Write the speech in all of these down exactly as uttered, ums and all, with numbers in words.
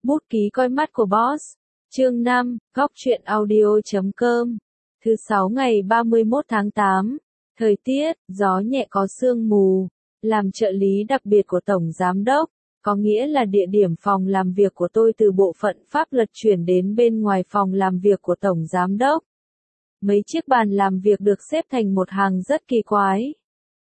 Bút ký coi mắt của boss. Chương năm, góc truyện audio chấm com. Thứ sáu ngày ba mươi mốt tháng tám. Thời tiết, gió nhẹ có sương mù. Làm trợ lý đặc biệt của Tổng Giám đốc, có nghĩa là địa điểm phòng làm việc của tôi từ bộ phận pháp luật chuyển đến bên ngoài phòng làm việc của Tổng Giám đốc. Mấy chiếc bàn làm việc được xếp thành một hàng rất kỳ quái.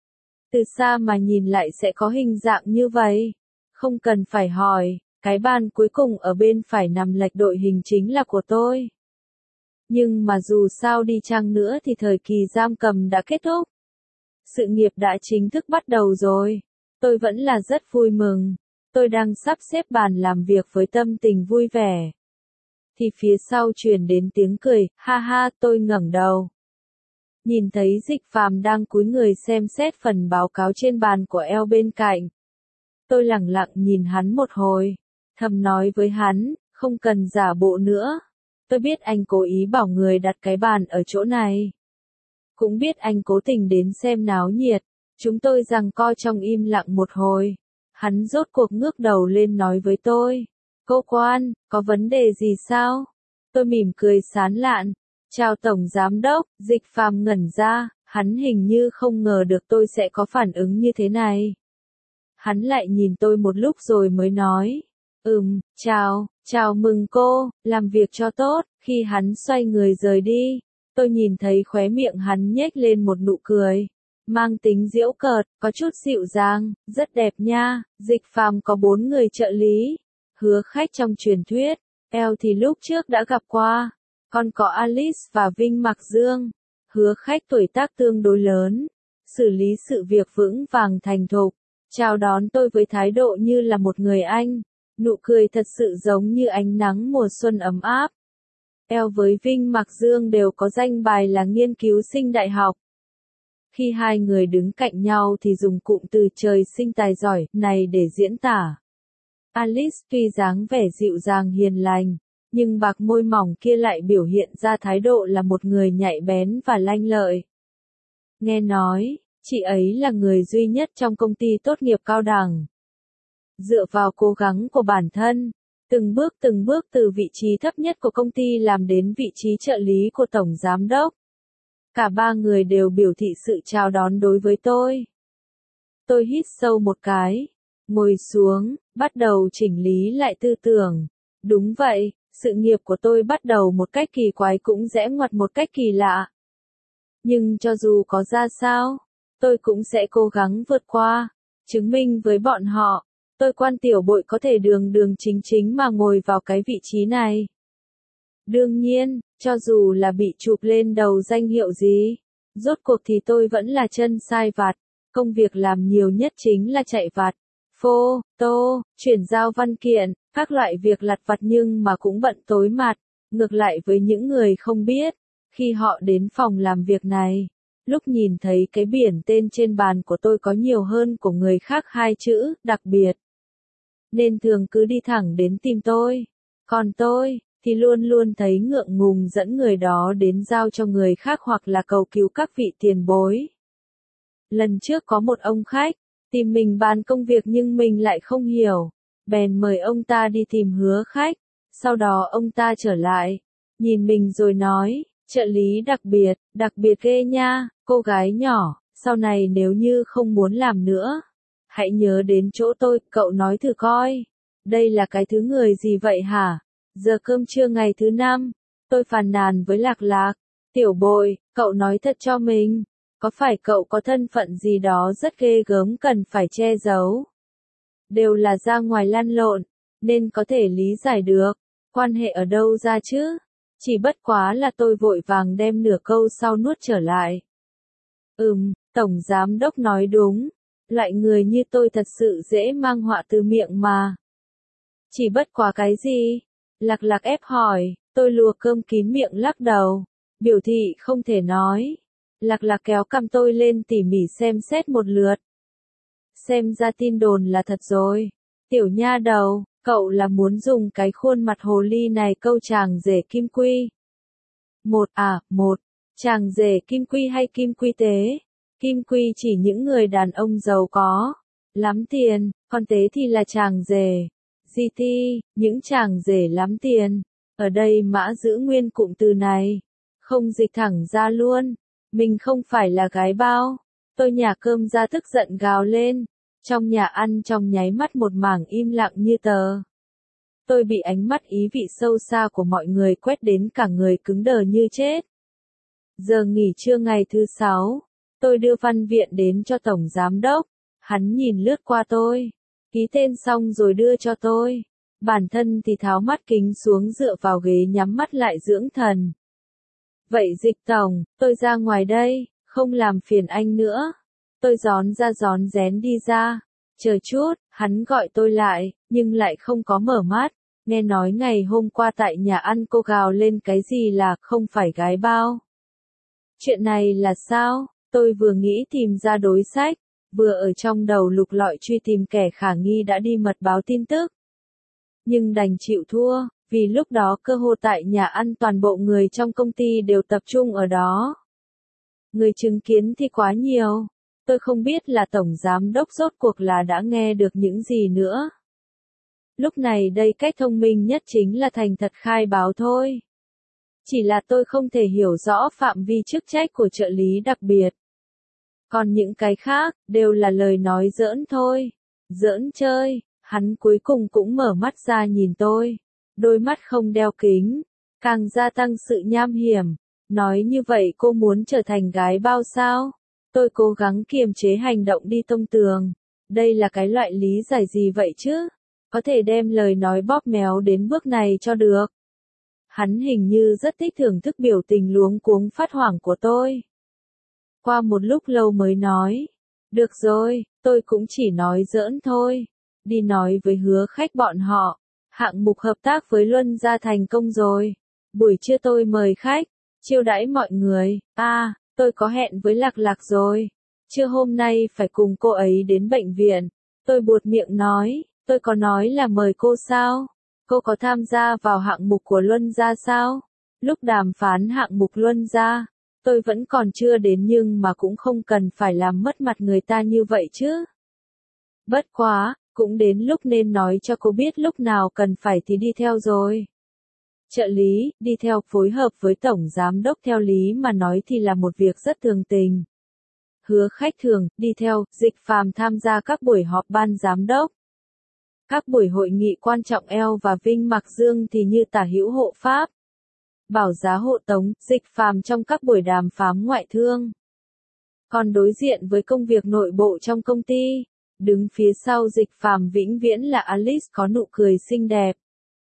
Từ xa mà nhìn lại sẽ có hình dạng như vậy. Không cần phải hỏi, cái bàn cuối cùng ở bên phải nằm lệch đội hình chính là của tôi. Nhưng mà dù sao đi chăng nữa thì thời kỳ giam cầm đã kết thúc. Sự nghiệp đã chính thức bắt đầu rồi. Tôi vẫn là rất vui mừng. Tôi đang sắp xếp bàn làm việc với tâm tình vui vẻ. Thì phía sau truyền đến tiếng cười, ha ha, tôi ngẩng đầu. Nhìn thấy Dịch Phàm đang cúi người xem xét phần báo cáo trên bàn của eo bên cạnh. Tôi lẳng lặng nhìn hắn một hồi, thầm nói với hắn, không cần giả bộ nữa. Tôi biết anh cố ý bảo người đặt cái bàn ở chỗ này. Cũng biết anh cố tình đến xem náo nhiệt. Chúng tôi giằng co trong im lặng một hồi. Hắn rốt cuộc ngước đầu lên nói với tôi. Cô quan, có vấn đề gì sao? Tôi mỉm cười sán lạn. Chào Tổng Giám đốc. Dịch Phàm ngẩn ra, hắn hình như không ngờ được tôi sẽ có phản ứng như thế này. Hắn lại nhìn tôi một lúc rồi mới nói. Ừm, chào, chào mừng cô, làm việc cho tốt. Khi hắn xoay người rời đi, tôi nhìn thấy khóe miệng hắn nhếch lên một nụ cười. Mang tính giễu cợt, có chút dịu dàng, rất đẹp nha. Dịch Phàm có bốn người trợ lý. Hứa Khách trong truyền thuyết, eo thì lúc trước đã gặp qua. Còn có Alice và Vinh Mặc Dương. Hứa Khách tuổi tác tương đối lớn, xử lý sự việc vững vàng thành thục, chào đón tôi với thái độ như là một người anh, nụ cười thật sự giống như ánh nắng mùa xuân ấm áp. Eo với Vinh Mặc Dương đều có danh bài là nghiên cứu sinh đại học. Khi hai người đứng cạnh nhau thì dùng cụm từ trời sinh tài giỏi này để diễn tả. Alice tuy dáng vẻ dịu dàng hiền lành, nhưng bạc môi mỏng kia lại biểu hiện ra thái độ là một người nhạy bén và lanh lợi. Nghe nói, chị ấy là người duy nhất trong công ty tốt nghiệp cao đẳng. Dựa vào cố gắng của bản thân, từng bước từng bước từ vị trí thấp nhất của công ty làm đến vị trí trợ lý của Tổng Giám đốc. Cả ba người đều biểu thị sự chào đón đối với tôi. Tôi hít sâu một cái, ngồi xuống, bắt đầu chỉnh lý lại tư tưởng. Đúng vậy, sự nghiệp của tôi bắt đầu một cách kỳ quái cũng rẽ ngoặt một cách kỳ lạ. Nhưng cho dù có ra sao, tôi cũng sẽ cố gắng vượt qua, chứng minh với bọn họ, tôi Quan Tiểu Bội có thể đường đường chính chính mà ngồi vào cái vị trí này. Đương nhiên, cho dù là bị chụp lên đầu danh hiệu gì, rốt cuộc thì tôi vẫn là chân sai vặt, công việc làm nhiều nhất chính là chạy vặt, phô, tô, chuyển giao văn kiện, các loại việc lặt vặt nhưng mà cũng bận tối mặt. Ngược lại với những người không biết, khi họ đến phòng làm việc này, lúc nhìn thấy cái biển tên trên bàn của tôi có nhiều hơn của người khác hai chữ, đặc biệt, nên thường cứ đi thẳng đến tìm tôi. Còn tôi, thì luôn luôn thấy ngượng ngùng dẫn người đó đến giao cho người khác hoặc là cầu cứu các vị tiền bối. Lần trước có một ông khách, tìm mình bàn công việc nhưng mình lại không hiểu, bèn mời ông ta đi tìm Hứa Khách, sau đó ông ta trở lại, nhìn mình rồi nói, trợ lý đặc biệt, đặc biệt ghê nha, cô gái nhỏ, sau này nếu như không muốn làm nữa, hãy nhớ đến chỗ tôi, cậu nói thử coi, đây là cái thứ người gì vậy hả? Giờ cơm trưa ngày thứ năm, tôi phàn nàn với Lạc Lạc, Tiểu Bội, cậu nói thật cho mình, có phải cậu có thân phận gì đó rất ghê gớm cần phải che giấu? Đều là ra ngoài lăn lộn, nên có thể lý giải được, quan hệ ở đâu ra chứ? Chỉ bất quá là tôi vội vàng đem nửa câu sau nuốt trở lại. Ừm, Tổng Giám đốc nói đúng, loại người như tôi thật sự dễ mang họa từ miệng mà. Chỉ bất quá cái gì? Lạc Lạc ép hỏi, tôi lùa cơm kín miệng lắc đầu, biểu thị không thể nói. Lạc Lạc kéo cằm tôi lên tỉ mỉ xem xét một lượt. Xem ra tin đồn là thật rồi. Tiểu nha đầu, cậu là muốn dùng cái khuôn mặt hồ ly này câu chàng rể Kim Quy. Một à, một, chàng rể Kim Quy hay Kim Quy tế? Kim Quy chỉ những người đàn ông giàu có, lắm tiền, còn tế thì là chàng rể. City, những chàng rể lắm tiền. Ở đây Mã giữ nguyên cụm từ này. Không dịch thẳng ra luôn. Mình không phải là gái bao. Tôi nhả cơm ra tức giận gào lên. Trong nhà ăn trong nháy mắt một mảng im lặng như tờ. Tôi bị ánh mắt ý vị sâu xa của mọi người quét đến cả người cứng đờ như chết. Giờ nghỉ trưa ngày thứ sáu, tôi đưa văn viện đến cho Tổng Giám Đốc. Hắn nhìn lướt qua tôi, ký tên xong rồi đưa cho tôi. Bản thân thì tháo mắt kính xuống dựa vào ghế nhắm mắt lại dưỡng thần. Vậy Dịch Tổng, tôi ra ngoài đây, không làm phiền anh nữa. Tôi gión ra gión rén đi ra. Chờ chút, hắn gọi tôi lại, nhưng lại không có mở mắt. Nghe nói ngày hôm qua tại nhà ăn cô gào lên cái gì là không phải gái bao. Chuyện này là sao? Tôi vừa nghĩ tìm ra đối sách, vừa ở trong đầu lục lọi truy tìm kẻ khả nghi đã đi mật báo tin tức. Nhưng đành chịu thua, vì lúc đó cơ hội tại nhà ăn toàn bộ người trong công ty đều tập trung ở đó. Người chứng kiến thì quá nhiều. Tôi không biết là Tổng Giám Đốc rốt cuộc là đã nghe được những gì nữa. Lúc này đây cách thông minh nhất chính là thành thật khai báo thôi. Chỉ là tôi không thể hiểu rõ phạm vi chức trách của trợ lý đặc biệt. Còn những cái khác, đều là lời nói giỡn thôi. Giỡn chơi, hắn cuối cùng cũng mở mắt ra nhìn tôi. Đôi mắt không đeo kính, càng gia tăng sự nham hiểm. Nói như vậy cô muốn trở thành gái bao sao? Tôi cố gắng kiềm chế hành động đi tông tường. Đây là cái loại lý giải gì vậy chứ? Có thể đem lời nói bóp méo đến bước này cho được. Hắn hình như rất thích thưởng thức biểu tình luống cuống phát hoảng của tôi. Qua một lúc lâu mới nói. Được rồi, tôi cũng chỉ nói giỡn thôi. Đi nói với Hứa Khách bọn họ. Hạng mục hợp tác với Luân gia thành công rồi. Buổi trưa tôi mời khách, chiêu đãi mọi người. À, tôi có hẹn với Lạc Lạc rồi. Trưa hôm nay phải cùng cô ấy đến bệnh viện. Tôi buột miệng nói, tôi có nói là mời cô sao? Cô có tham gia vào hạng mục của Luân gia sao? Lúc đàm phán hạng mục Luân gia, tôi vẫn còn chưa đến nhưng mà cũng không cần phải làm mất mặt người ta như vậy chứ. Bất quá, cũng đến lúc nên nói cho cô biết lúc nào cần phải thì đi theo rồi. Trợ lý, đi theo phối hợp với Tổng Giám Đốc theo lý mà nói thì là một việc rất thường tình. Hứa Khách thường, đi theo, Dịch Phàm tham gia các buổi họp ban giám đốc. Các buổi hội nghị quan trọng eo và Vinh Mặc Dương thì như tả hữu hộ pháp. Bảo giá hộ tống, Dịch Phàm trong các buổi đàm phán ngoại thương. Còn đối diện với công việc nội bộ trong công ty, đứng phía sau Dịch Phàm vĩnh viễn là Alice có nụ cười xinh đẹp.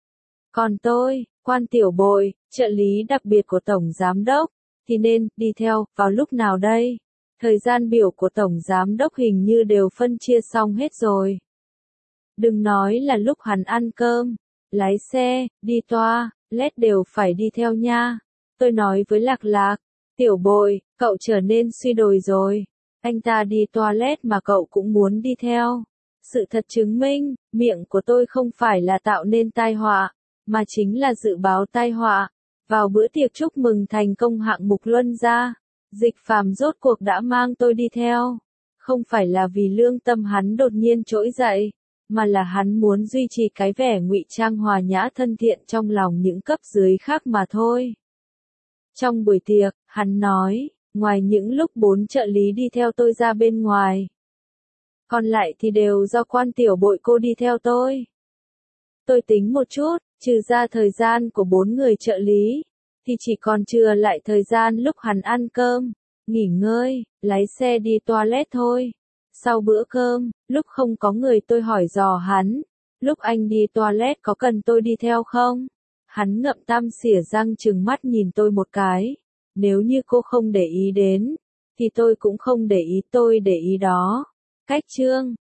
Còn tôi, Quan Tiểu Bội, trợ lý đặc biệt của Tổng Giám Đốc, thì nên đi theo vào lúc nào đây? Thời gian biểu của Tổng Giám Đốc hình như đều phân chia xong hết rồi. Đừng nói là lúc hắn ăn cơm, lái xe, đi toa, lét đều phải đi theo nha. Tôi nói với Lạc Lạc, Tiểu Bội, cậu trở nên suy đồi rồi. Anh ta đi toilet mà cậu cũng muốn đi theo. Sự thật chứng minh, miệng của tôi không phải là tạo nên tai họa, mà chính là dự báo tai họa. Vào bữa tiệc chúc mừng thành công hạng mục Luân gia, Dịch Phàm rốt cuộc đã mang tôi đi theo. Không phải là vì lương tâm hắn đột nhiên trỗi dậy, mà là hắn muốn duy trì cái vẻ ngụy trang hòa nhã thân thiện trong lòng những cấp dưới khác mà thôi. Trong buổi tiệc, hắn nói, ngoài những lúc bốn trợ lý đi theo tôi ra bên ngoài, còn lại thì đều do Quan Tiểu Bội cô đi theo tôi. Tôi tính một chút, trừ ra thời gian của bốn người trợ lý, thì chỉ còn trừ lại thời gian lúc hắn ăn cơm, nghỉ ngơi, lái xe đi toilet thôi. Sau bữa cơm, lúc không có người tôi hỏi dò hắn, lúc anh đi toilet có cần tôi đi theo không? Hắn ngậm tăm xỉa răng trừng mắt nhìn tôi một cái. Nếu như cô không để ý đến, thì tôi cũng không để ý tôi để ý đó. Cách chương